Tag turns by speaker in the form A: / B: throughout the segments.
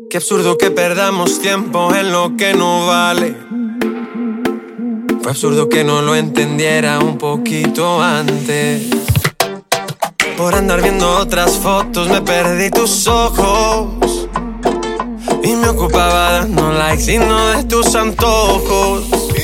A: Qué absurdo que perdamos tiempo en lo que no vale. Fue absurdo que no lo entendiera un poquito antes. Por andar viendo otras fotos me perdí tus ojos y me ocupaba dando likes y no de tus antojos.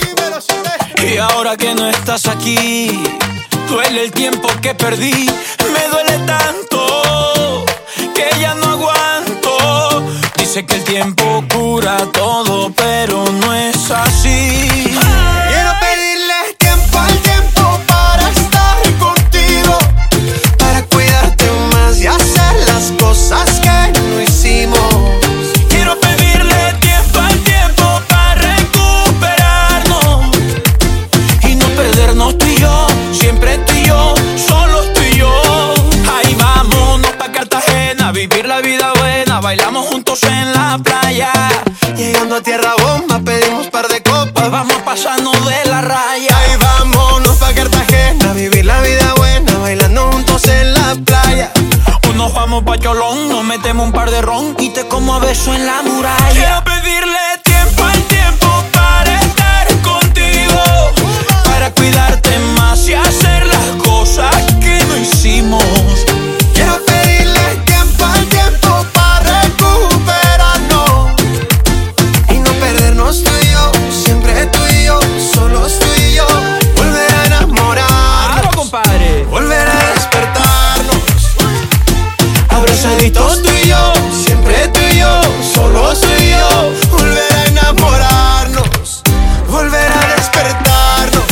B: Y ahora que no estás aquí, duele el tiempo que perdí. Me duele tanto que ya no aguanto. Dice que el tiempo cura todo, pero no es así.
A: Quiero pedirle tiempo al tiempo para estar contigo, para cuidarte más y hacer las cosas que no hicimos.
B: Quiero pedirle tiempo al tiempo para recuperarnos y no perdernos tú y yo, siempre tú y yo, solo tú y yo. Ahí vámonos pa' Cartagena, vivir la vida buena, bailamos juntos en la playa.
A: Llegando a tierra bomba pedimos par de copas,
B: Vamos pasando de la raya.
A: ahí vámonos pa' Cartagena, vivir la vida buena, bailando juntos en la playa.
B: O nos vamos pa' Cholón, nos metemos un par de ron y te como a beso en la muralla. Quiero pedirle tiempo al tiempo para estar contigo, para cuidarte más y hacer las cosas que no hicimos.
A: Quiero pedirle tiempo al tiempo para recuperarnos y no perdernos tú y yo, siempre tú y yo, solos tú y yo. Volver a enamorarnos,
B: Claro, compadre.
A: volver a despertarnos, abrazaditos tú y yo, siempre tú y yo, solos tú y yo. Volver a enamorarnos, volver a despertarnos,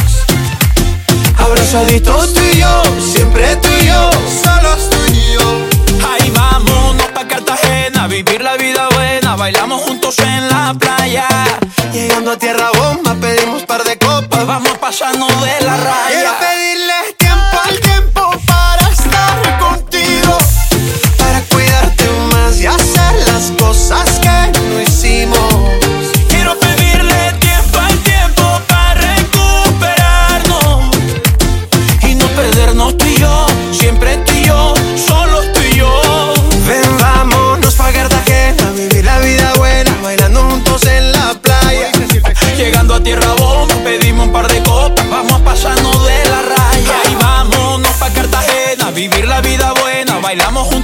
A: abrazaditos tú y yo, siempre tú y yo, solos tú y yo.
B: Ahí vámonos pa' Cartagena, vivir la vida buena, bailamos juntos en la playa.
A: Llegando a tierra bomba pedimos par de copas,
B: Vamos pasando de la
A: quiero
B: raya.
A: pedirle tiempo al tiempo para estar contigo, para cuidarte más y hacer las cosas que no hicimos.
B: Quiero pedirle tiempo al tiempo para recuperarnos y no perdernos tú y yo, siempre tú y yo, solo tú y yo.
A: Ven, vámonos pa' Cartagena, vivir la vida buena, bailando juntos en la playa.
B: Llegando a tierra bomba, pedimos un par de copas, vamos pasando de la raya. Y vámonos pa' Cartagena, vivir la vida buena, bailamos juntos